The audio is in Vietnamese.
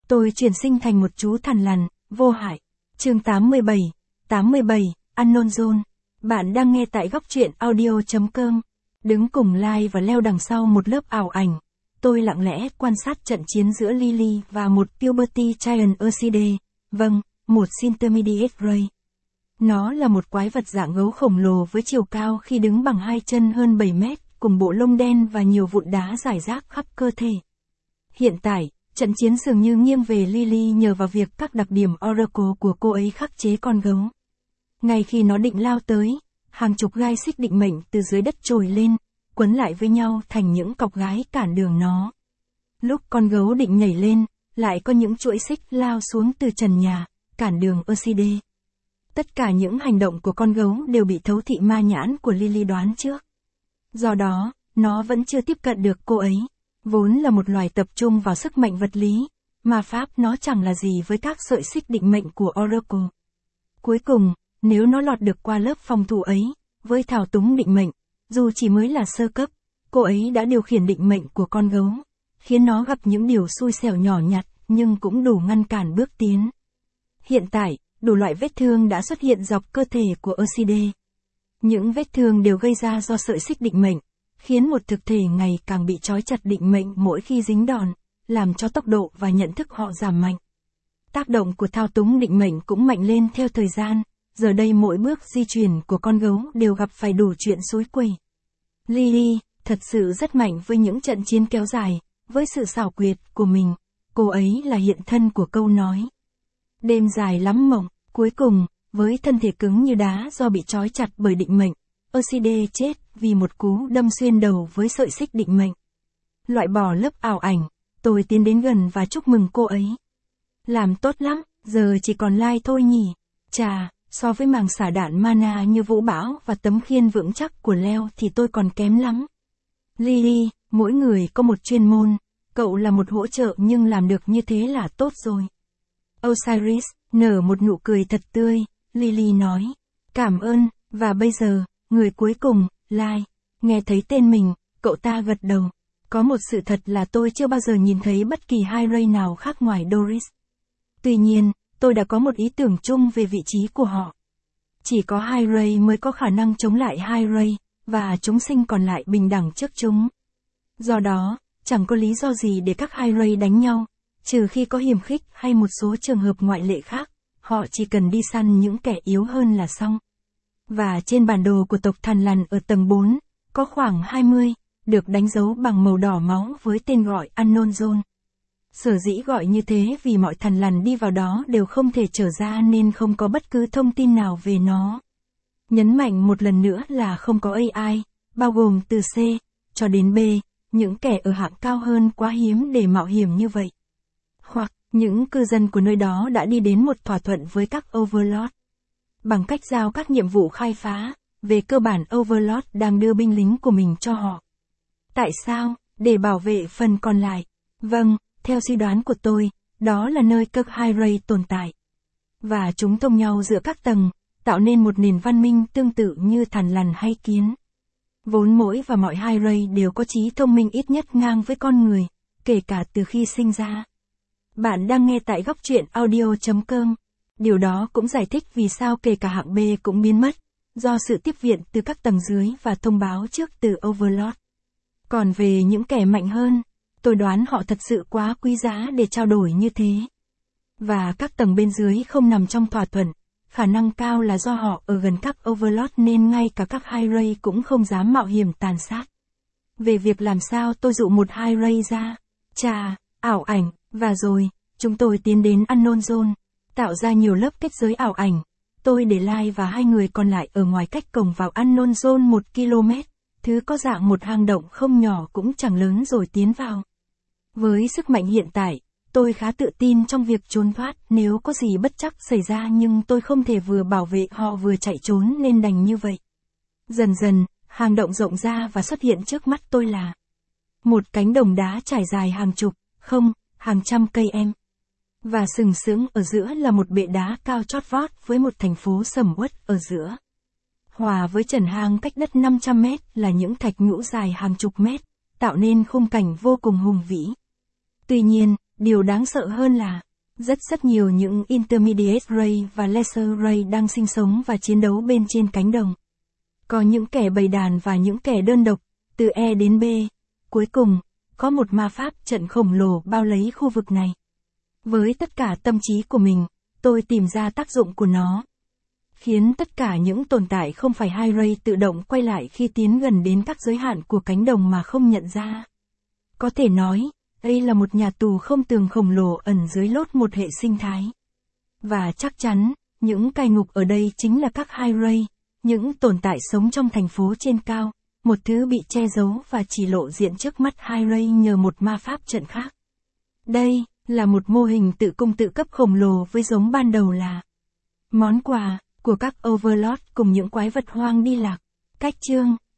Tôi chuyển sinh thành một chú thằn lằn, vô hại. Chương 87, Unknown Zone. Bạn đang nghe tại góc truyện audio.com. Đứng cùng Lai và leo đằng sau một lớp ảo ảnh. Tôi lặng lẽ quan sát trận chiến giữa Lily và một Puberty Giant Orchidea. Vâng, một Intermediate Ray. Nó là một quái vật dạng gấu khổng lồ với chiều cao khi đứng bằng 2 chân hơn 7 mét, cùng bộ lông đen và nhiều vụn đá rải rác khắp cơ thể. Hiện tại, trận chiến dường như nghiêng về Lily nhờ vào việc các đặc điểm Oracle của cô ấy khắc chế con gấu. Ngay khi nó định lao tới, hàng chục gai xích định mệnh từ dưới đất trồi lên, quấn lại với nhau thành những cọc gái cản đường nó. Lúc con gấu định nhảy lên, lại có những chuỗi xích lao xuống từ trần nhà, cản đường Orchidea. Tất cả những hành động của con gấu đều bị thấu thị ma nhãn của Lily đoán trước. Do đó, nó vẫn chưa tiếp cận được cô ấy. Vốn là một loài tập trung vào sức mạnh vật lý, ma pháp nó chẳng là gì với các sợi xích định mệnh của Oracle. Cuối cùng, nếu nó lọt được qua lớp phòng thủ ấy, với thao túng định mệnh, dù chỉ mới là sơ cấp, cô ấy đã điều khiển định mệnh của con gấu, khiến nó gặp những điều xui xẻo nhỏ nhặt, nhưng cũng đủ ngăn cản bước tiến. Hiện tại, đủ loại vết thương đã xuất hiện dọc cơ thể của Orchidea. Những vết thương đều gây ra do sợi xích định mệnh, khiến một thực thể ngày càng bị trói chặt định mệnh mỗi khi dính đòn, làm cho tốc độ và nhận thức họ giảm mạnh. Tác động của thao túng định mệnh cũng mạnh lên theo thời gian, giờ đây mỗi bước di chuyển của con gấu đều gặp phải đủ chuyện xối quẩy. Lily, thật sự rất mạnh với những trận chiến kéo dài, với sự xảo quyệt của mình, cô ấy là hiện thân của câu nói. Đêm dài lắm mộng, cuối cùng, với thân thể cứng như đá do bị trói chặt bởi định mệnh, Orchidea chết vì một cú đâm xuyên đầu với sợi xích định mệnh. Loại bỏ lớp ảo ảnh, tôi tiến đến gần và chúc mừng cô ấy. Làm tốt lắm, giờ chỉ còn Lai thôi nhỉ. Chà, so với màng xả đạn mana như vũ bão và tấm khiên vững chắc của Leo thì tôi còn kém lắm. Lily, mỗi người có một chuyên môn, cậu là một hỗ trợ nhưng làm được như thế là tốt rồi. Osiris, nở một nụ cười thật tươi, Lily nói. Cảm ơn, và bây giờ, người cuối cùng, Lai. Nghe thấy tên mình, cậu ta gật đầu. Có một sự thật là tôi chưa bao giờ nhìn thấy bất kỳ hai Ray nào khác ngoài Doris. Tuy nhiên, tôi đã có một ý tưởng chung về vị trí của họ. Chỉ có hai Ray mới có khả năng chống lại hai Ray, và chúng sinh còn lại bình đẳng trước chúng. Do đó, chẳng có lý do gì để các hai Ray đánh nhau, trừ khi có hiềm khích hay một số trường hợp ngoại lệ khác, họ chỉ cần đi săn những kẻ yếu hơn là xong. Và trên bản đồ của tộc thằn lằn ở tầng 4, có khoảng 20, được đánh dấu bằng màu đỏ máu với tên gọi Unknown Zone. Sở dĩ gọi như thế vì mọi thằn lằn đi vào đó đều không thể trở ra nên không có bất cứ thông tin nào về nó. Nhấn mạnh một lần nữa là không có AI, bao gồm từ C cho đến B, những kẻ ở hạng cao hơn quá hiếm để mạo hiểm như vậy. Hoặc, những cư dân của nơi đó đã đi đến một thỏa thuận với các Overlord. Bằng cách giao các nhiệm vụ khai phá, về cơ bản Overlord đang đưa binh lính của mình cho họ. Tại sao? Để bảo vệ phần còn lại. Vâng, theo suy đoán của tôi, đó là nơi các hai Ray tồn tại. Và chúng thông nhau giữa các tầng, tạo nên một nền văn minh tương tự như thằn lằn hay kiến. Vốn mỗi và mọi hai Ray đều có trí thông minh ít nhất ngang với con người, kể cả từ khi sinh ra. Bạn đang nghe tại góc truyện audio.com. Điều đó cũng giải thích vì sao kể cả hạng B cũng biến mất, do sự tiếp viện từ các tầng dưới và thông báo trước từ Overlord. Còn về những kẻ mạnh hơn, tôi đoán họ thật sự quá quý giá để trao đổi như thế. Và các tầng bên dưới không nằm trong thỏa thuận, khả năng cao là do họ ở gần các Overlord nên ngay cả các hai Ray cũng không dám mạo hiểm tàn sát. Về việc làm sao tôi dụ một hai Ray ra, chà, ảo ảnh, và rồi, chúng tôi tiến đến Unknown Zone, tạo ra nhiều lớp kết giới ảo ảnh. Tôi để Lai và hai người còn lại ở ngoài cách cổng vào Unknown Zone 1 km, thứ có dạng một hang động không nhỏ cũng chẳng lớn rồi tiến vào. Với sức mạnh hiện tại, tôi khá tự tin trong việc trốn thoát nếu có gì bất trắc xảy ra nhưng tôi không thể vừa bảo vệ họ vừa chạy trốn nên đành như vậy. Dần dần, hang động rộng ra và xuất hiện trước mắt tôi là một cánh đồng đá trải dài hàng chục, không, hàng trăm cây em. Và sừng sững ở giữa là một bệ đá cao chót vót với một thành phố sầm uất ở giữa. Hòa với trần hang cách đất 500 mét là những thạch nhũ dài hàng chục mét, tạo nên khung cảnh vô cùng hùng vĩ. Tuy nhiên, Điều đáng sợ hơn là, rất nhiều những Intermediate Ray và Lesser Ray đang sinh sống và chiến đấu bên trên cánh đồng. Có những kẻ bầy đàn và những kẻ đơn độc, từ E đến B. Cuối cùng, có một ma pháp trận khổng lồ bao lấy khu vực này. Với tất cả tâm trí của mình, tôi tìm ra tác dụng của nó. Khiến tất cả những tồn tại không phải high ray tự động quay lại khi tiến gần đến các giới hạn của cánh đồng mà không nhận ra. Có thể nói, đây là một nhà tù không tường khổng lồ ẩn dưới lốt một hệ sinh thái. Và chắc chắn, những cai ngục ở đây chính là các high ray, những tồn tại sống trong thành phố trên cao, một thứ bị che giấu và chỉ lộ diện trước mắt high ray nhờ một ma pháp trận khác. Đây là một mô hình tự cung tự cấp khổng lồ với giống ban đầu là món quà của các Overlord cùng những quái vật hoang đi lạc. Cách chương